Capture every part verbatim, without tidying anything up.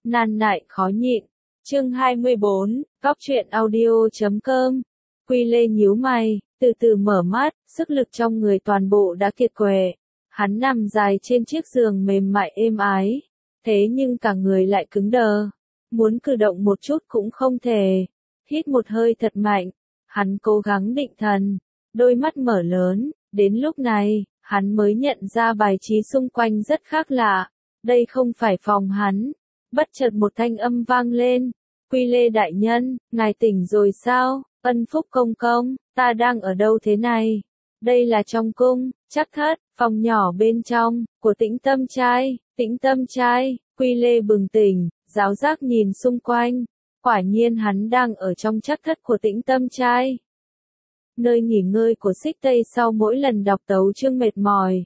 nan nại khó nhịn. Chương hai mươi bốn, Góc truyện audio chấm com. Quy Lê nhíu mày, từ từ mở mắt, sức lực trong người toàn bộ đã kiệt quệ. Hắn nằm dài trên chiếc giường mềm mại êm ái, thế nhưng cả người lại cứng đờ, muốn cử động một chút cũng không thể. Hít một hơi thật mạnh, hắn cố gắng định thần, đôi mắt mở lớn, đến lúc này, hắn mới nhận ra bài trí xung quanh rất khác lạ, đây không phải phòng hắn. Bất chợt một thanh âm vang lên, Quy Lê đại nhân, ngài tỉnh rồi sao? Ân Phúc công công, ta đang ở đâu thế này? Đây là trong cung, chắc thất, phòng nhỏ bên trong, của Tĩnh Tâm trai, Tĩnh Tâm trai. Quy Lê bừng tỉnh, giáo giác nhìn xung quanh, quả nhiên hắn đang ở trong chắc thất của Tĩnh Tâm trai. Nơi nghỉ ngơi của Xích Tây sau mỗi lần đọc tấu chương mệt mỏi.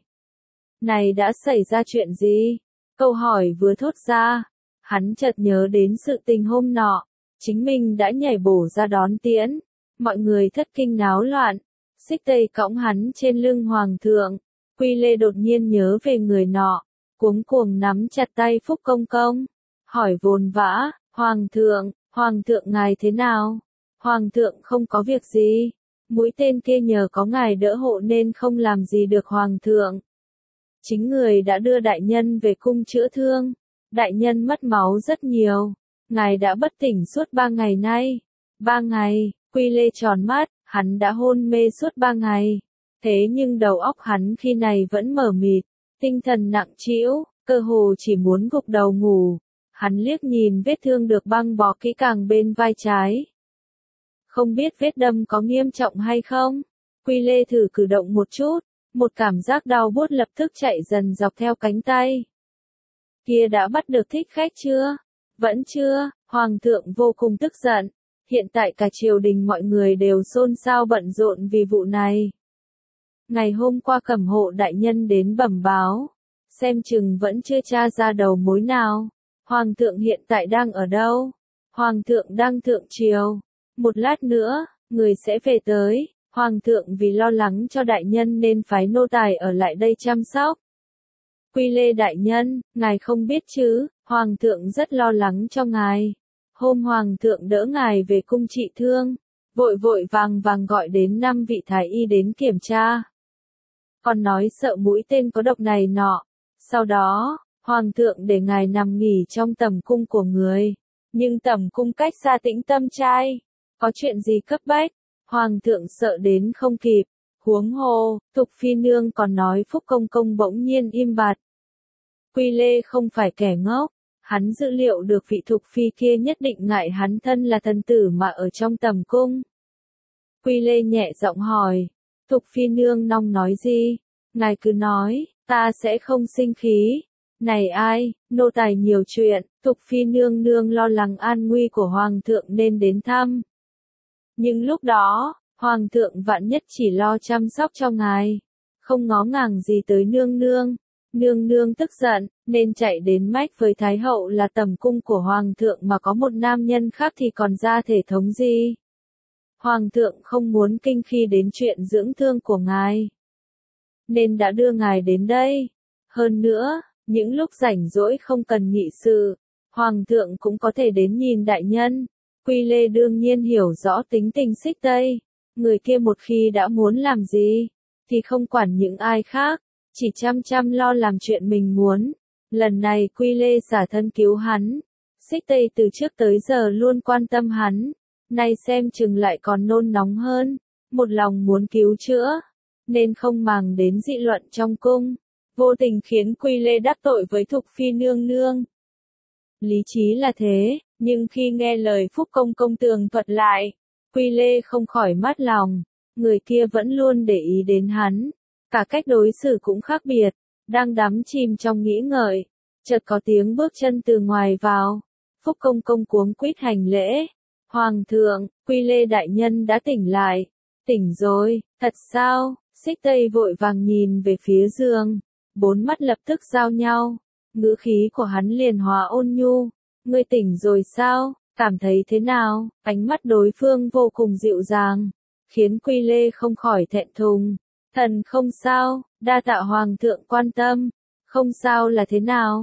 Này đã xảy ra chuyện gì? Câu hỏi vừa thốt ra, hắn chợt nhớ đến sự tình hôm nọ, chính mình đã nhảy bổ ra đón tiễn, mọi người thất kinh náo loạn, Xích Tây cõng hắn trên lưng hoàng thượng, Quy Lê đột nhiên nhớ về người nọ, cuống cuồng nắm chặt tay Phúc công công, hỏi vồn vã, hoàng thượng, hoàng thượng ngài thế nào? Hoàng thượng không có việc gì, mũi tên kia nhờ có ngài đỡ hộ nên không làm gì được hoàng thượng. Chính người đã đưa đại nhân về cung chữa thương. Đại nhân mất máu rất nhiều. Ngài đã bất tỉnh suốt ba ngày nay. Ba ngày, Quy Lê tròn mắt, hắn đã hôn mê suốt ba ngày. Thế nhưng đầu óc hắn khi này vẫn mờ mịt, tinh thần nặng trĩu, cơ hồ chỉ muốn gục đầu ngủ. Hắn liếc nhìn vết thương được băng bó kỹ càng bên vai trái. Không biết vết đâm có nghiêm trọng hay không? Quy Lê thử cử động một chút, một cảm giác đau buốt lập tức chạy dần dọc theo cánh tay. Kia đã bắt được thích khách chưa? Vẫn chưa, hoàng thượng vô cùng tức giận. Hiện tại cả triều đình mọi người đều xôn xao bận rộn vì vụ này. Ngày hôm qua Cẩm Hộ đại nhân đến bẩm báo, xem chừng vẫn chưa tra ra đầu mối nào. Hoàng thượng hiện tại đang ở đâu? Hoàng thượng đang thượng triều. Một lát nữa, người sẽ về tới. Hoàng thượng vì lo lắng cho đại nhân nên phái nô tài ở lại đây chăm sóc. Quy Lê đại nhân, ngài không biết chứ, hoàng thượng rất lo lắng cho ngài. Hôm hoàng thượng đỡ ngài về cung trị thương, vội vội vàng vàng gọi đến năm vị thái y đến kiểm tra. Còn nói sợ mũi tên có độc này nọ. Sau đó, hoàng thượng để ngài nằm nghỉ trong tầm cung của người. Nhưng tầm cung cách xa Tĩnh Tâm trai. Có chuyện gì cấp bách? Hoàng thượng sợ đến không kịp. Huống hồ, Thục Phi nương còn nói Phúc công công bỗng nhiên im bặt. Quy Lê không phải kẻ ngốc, hắn dự liệu được vị Thục Phi kia nhất định ngại hắn thân là thần tử mà ở trong tầm cung. Quy Lê nhẹ giọng hỏi, Thục Phi nương nong nói gì? Ngài cứ nói, ta sẽ không sinh khí. Này ai, nô tài nhiều chuyện, Thục Phi nương nương lo lắng an nguy của Hoàng thượng nên đến thăm. Nhưng lúc đó, Hoàng thượng vạn nhất chỉ lo chăm sóc cho ngài, không ngó ngàng gì tới nương nương. Nương nương tức giận, nên chạy đến mách với Thái hậu là tầm cung của Hoàng thượng mà có một nam nhân khác thì còn ra thể thống gì. Hoàng thượng không muốn kinh khi đến chuyện dưỡng thương của ngài, nên đã đưa ngài đến đây. Hơn nữa, những lúc rảnh rỗi không cần nghị sự, Hoàng thượng cũng có thể đến nhìn đại nhân. Quy Lê đương nhiên hiểu rõ tính tình Xích Tây. Người kia một khi đã muốn làm gì, thì không quản những ai khác, chỉ chăm chăm lo làm chuyện mình muốn. Lần này Quy Lê xả thân cứu hắn. Xích Tây từ trước tới giờ luôn quan tâm hắn, nay xem chừng lại còn nôn nóng hơn, một lòng muốn cứu chữa, nên không màng đến dị luận trong cung, vô tình khiến Quy Lê đắc tội với Thục Phi nương nương. Lý trí là thế, nhưng khi nghe lời Phúc công công tường thuật lại, Quy Lê không khỏi mát lòng, người kia vẫn luôn để ý đến hắn, cả cách đối xử cũng khác biệt. Đang đắm chìm trong nghĩ ngợi, chợt có tiếng bước chân từ ngoài vào. Phúc công công cuống quýt hành lễ. Hoàng thượng, Quy Lê đại nhân đã tỉnh lại. Tỉnh rồi, thật sao? Xích Tây vội vàng nhìn về phía giường, bốn mắt lập tức giao nhau, ngữ khí của hắn liền hóa ôn nhu. Ngươi tỉnh rồi sao? Cảm thấy thế nào? Ánh mắt đối phương vô cùng dịu dàng, khiến Quy Lê không khỏi thẹn thùng. Thần không sao, đa tạ hoàng thượng quan tâm. Không sao là thế nào?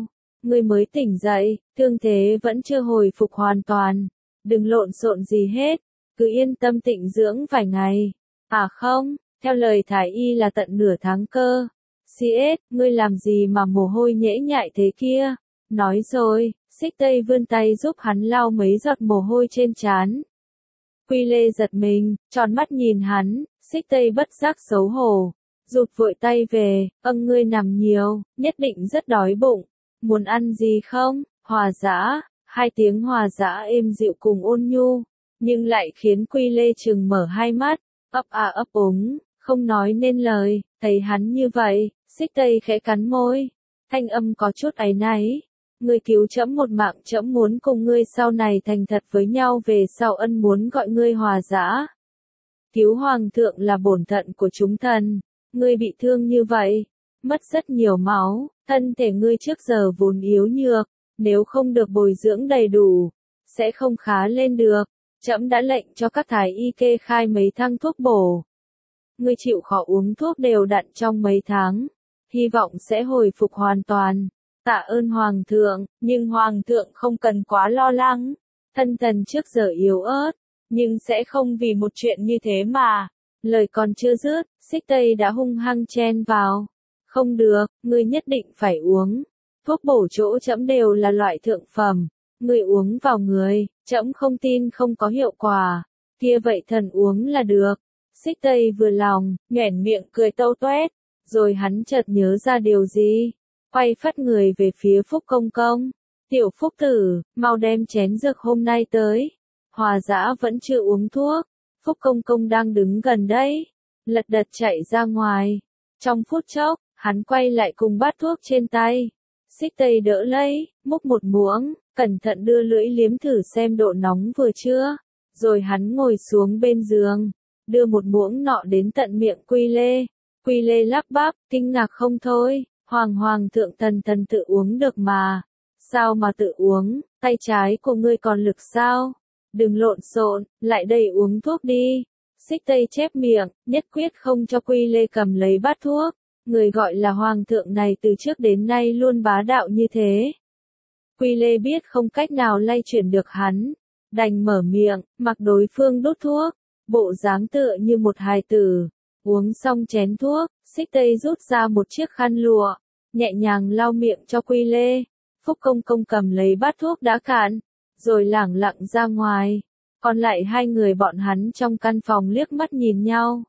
ngươi mới tỉnh dậy, thương thế vẫn chưa hồi phục hoàn toàn. Đừng lộn xộn gì hết, cứ yên tâm tịnh dưỡng vài ngày. À không, theo lời thái y là tận nửa tháng cơ. xê ét, ngươi làm gì mà mồ hôi nhễ nhại thế kia? Nói rồi, Xích Tây vươn tay giúp hắn lau mấy giọt mồ hôi trên trán. Quy Lê giật mình, tròn mắt nhìn hắn, Xích Tây bất giác xấu hổ, rụt vội tay về, âng ngươi nằm nhiều, nhất định rất đói bụng. Muốn ăn gì không? Hòa dã, hai tiếng hòa dã êm dịu cùng ôn nhu, nhưng lại khiến Quy Lê chừng mở hai mắt, ấp à ấp úng, không nói nên lời. Thấy hắn như vậy, Xích Tây khẽ cắn môi, thanh âm có chút áy náy. Ngươi cứu trẫm một mạng, trẫm muốn cùng ngươi sau này thành thật với nhau, về sau ân muốn gọi ngươi hòa dã. Cứu hoàng thượng là bổn phận của chúng thần, ngươi bị thương như vậy, mất rất nhiều máu, thân thể ngươi trước giờ vốn yếu nhược, nếu không được bồi dưỡng đầy đủ, sẽ không khá lên được. Trẫm đã lệnh cho các thái y kê khai mấy thang thuốc bổ. Ngươi chịu khó uống thuốc đều đặn trong mấy tháng, hy vọng sẽ hồi phục hoàn toàn. Tạ ơn hoàng thượng, nhưng hoàng thượng không cần quá lo lắng. Thân thần trước giờ yếu ớt, nhưng sẽ không vì một chuyện như thế mà. Lời còn chưa dứt, Xích Tây đã hung hăng chen vào. Không được, ngươi nhất định phải uống. Thuốc bổ chỗ trẫm đều là loại thượng phẩm. Ngươi uống vào người, trẫm không tin không có hiệu quả. Kia vậy thần uống là được. Xích Tây vừa lòng, nhoẻn miệng cười tâu toét. Rồi hắn chợt nhớ ra điều gì. Quay phắt người về phía Phúc Công Công. Tiểu Phúc Tử, mau đem chén dược hôm nay tới. Hòa dã vẫn chưa uống thuốc. Phúc Công Công đang đứng gần đấy. Lật đật chạy ra ngoài. Trong phút chốc, hắn quay lại cùng bát thuốc trên tay. Xích Tây đỡ lấy, múc một muỗng, cẩn thận đưa lưỡi liếm thử xem độ nóng vừa chưa. Rồi hắn ngồi xuống bên giường, đưa một muỗng nọ đến tận miệng Quy Lê. Quy Lê lắp bắp, kinh ngạc không thôi. Hoàng hoàng thượng thần thần tự uống được mà. Sao mà tự uống, tay trái của ngươi còn lực sao? Đừng lộn xộn, lại đây uống thuốc đi. Xích Tây chép miệng, nhất quyết không cho Quy Lê cầm lấy bát thuốc. Người gọi là hoàng thượng này từ trước đến nay luôn bá đạo như thế. Quy Lê biết không cách nào lay chuyển được hắn, đành mở miệng, mặc đối phương đút thuốc, bộ dáng tựa như một hài tử. Uống xong chén thuốc, Xích Tây rút ra một chiếc khăn lụa, nhẹ nhàng lau miệng cho Quy Lê. Phúc Công Công cầm lấy bát thuốc đã cạn, rồi lẳng lặng ra ngoài. Còn lại hai người bọn hắn trong căn phòng liếc mắt nhìn nhau.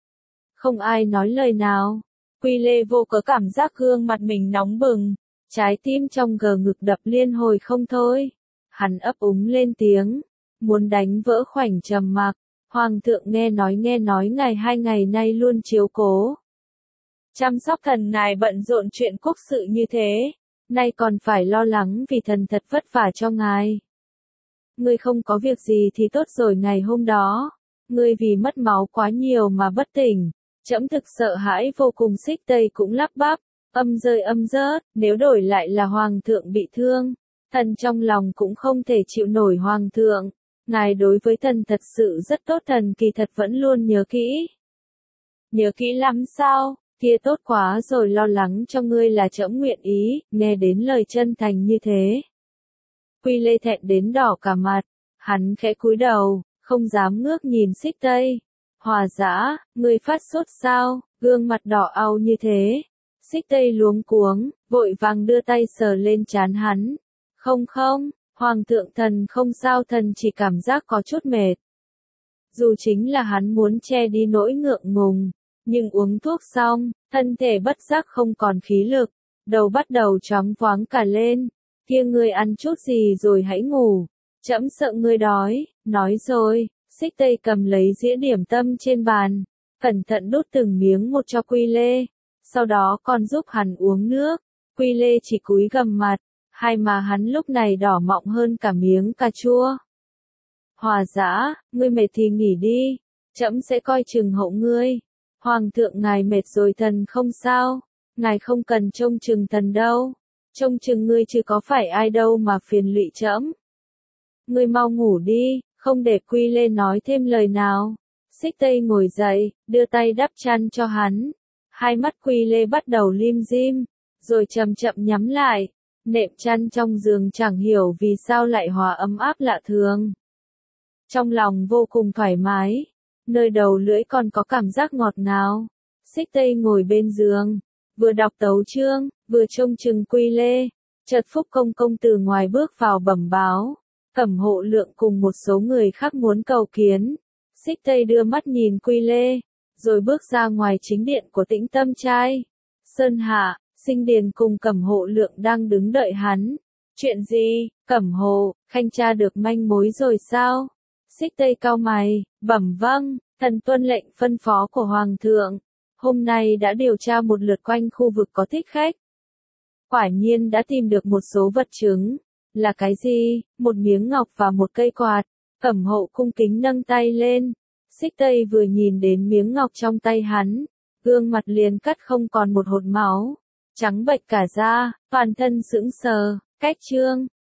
Không ai nói lời nào. Quy Lê vô cớ cảm giác gương mặt mình nóng bừng, trái tim trong gờ ngực đập liên hồi không thôi. Hắn ấp úng lên tiếng, muốn đánh vỡ khoảnh trầm mặc. Hoàng thượng nghe nói nghe nói ngài hai ngày nay luôn chiếu cố chăm sóc thần ngài, bận rộn chuyện quốc sự như thế, nay còn phải lo lắng vì thần thật vất vả cho ngài. Ngươi không có việc gì thì tốt rồi. Ngày hôm đó, ngươi vì mất máu quá nhiều mà bất tỉnh, trẫm thực sợ hãi vô cùng. Xích Tây cũng lắp bắp, âm rơi âm rớt, nếu đổi lại là hoàng thượng bị thương, thần trong lòng cũng không thể chịu nổi. Hoàng thượng, ngài đối với thần thật sự rất tốt, thần kỳ thật vẫn luôn nhớ kỹ. Nhớ kỹ lắm sao? Kia tốt quá rồi, lo lắng cho ngươi là trẫm nguyện ý. Nghe đến lời chân thành như thế, Quy Lê thẹn đến đỏ cả mặt, hắn khẽ cúi đầu, không dám ngước nhìn Xích Tây. Hòa dã, ngươi phát sốt sao? Gương mặt đỏ au như thế. Xích Tây luống cuống, vội vàng đưa tay sờ lên trán hắn. Không không, hoàng thượng thần không sao, thần chỉ cảm giác có chút mệt. Dù chính là hắn muốn che đi nỗi ngượng ngùng, nhưng uống thuốc xong, thân thể bất giác không còn khí lực, đầu bắt đầu choáng váng cả lên. Kia ngươi ăn chút gì rồi hãy ngủ, trẫm sợ ngươi đói. Nói rồi, Xích Tây cầm lấy dĩa điểm tâm trên bàn, cẩn thận đút từng miếng một cho Quy Lê, sau đó còn giúp hắn uống nước. Quy Lê chỉ cúi gằm mặt, hai má hắn lúc này đỏ mọng hơn cả miếng cà chua. Hòa dã, ngươi mệt thì nghỉ đi, trẫm sẽ coi chừng hậu ngươi. Hoàng thượng ngài mệt rồi, thần không sao, ngài không cần trông chừng thần đâu. Trông chừng ngươi chứ có phải ai đâu mà phiền lụy trẫm. Ngươi mau ngủ đi. Không để Quy Lê nói thêm lời nào, Xích Tây ngồi dậy, đưa tay đắp chăn cho hắn. Hai mắt Quy Lê bắt đầu lim dim, rồi chậm chậm nhắm lại. Nệm chăn trong giường chẳng hiểu vì sao lại hòa ấm áp lạ thường. Trong lòng vô cùng thoải mái, nơi đầu lưỡi còn có cảm giác ngọt ngào. Xích Tây ngồi bên giường, vừa đọc tấu chương, vừa trông chừng Quy Lê. Chợt Phúc Công Công từ ngoài bước vào bẩm báo, Cẩm Hộ Lượng cùng một số người khác muốn cầu kiến. Xích Tây đưa mắt nhìn Quy Lê, rồi bước ra ngoài chính điện của Tĩnh Tâm Trai. Sơn Hạ, Sinh Điền cùng Cẩm Hộ Lượng đang đứng đợi hắn. Chuyện gì? Cẩm Hộ, Khanh tra được manh mối rồi sao? Xích Tây cau mày, bẩm vâng, thần tuân lệnh phân phó của Hoàng thượng. Hôm nay đã điều tra một lượt quanh khu vực có thích khách. Quả nhiên đã tìm được một số vật chứng. Là cái gì? Một miếng ngọc và một cây quạt. Cẩm Hộ cung kính nâng tay lên. Xích Tây vừa nhìn đến miếng ngọc trong tay hắn, gương mặt liền cắt không còn một hột máu, trắng bệch cả da, toàn thân sững sờ. Cách chương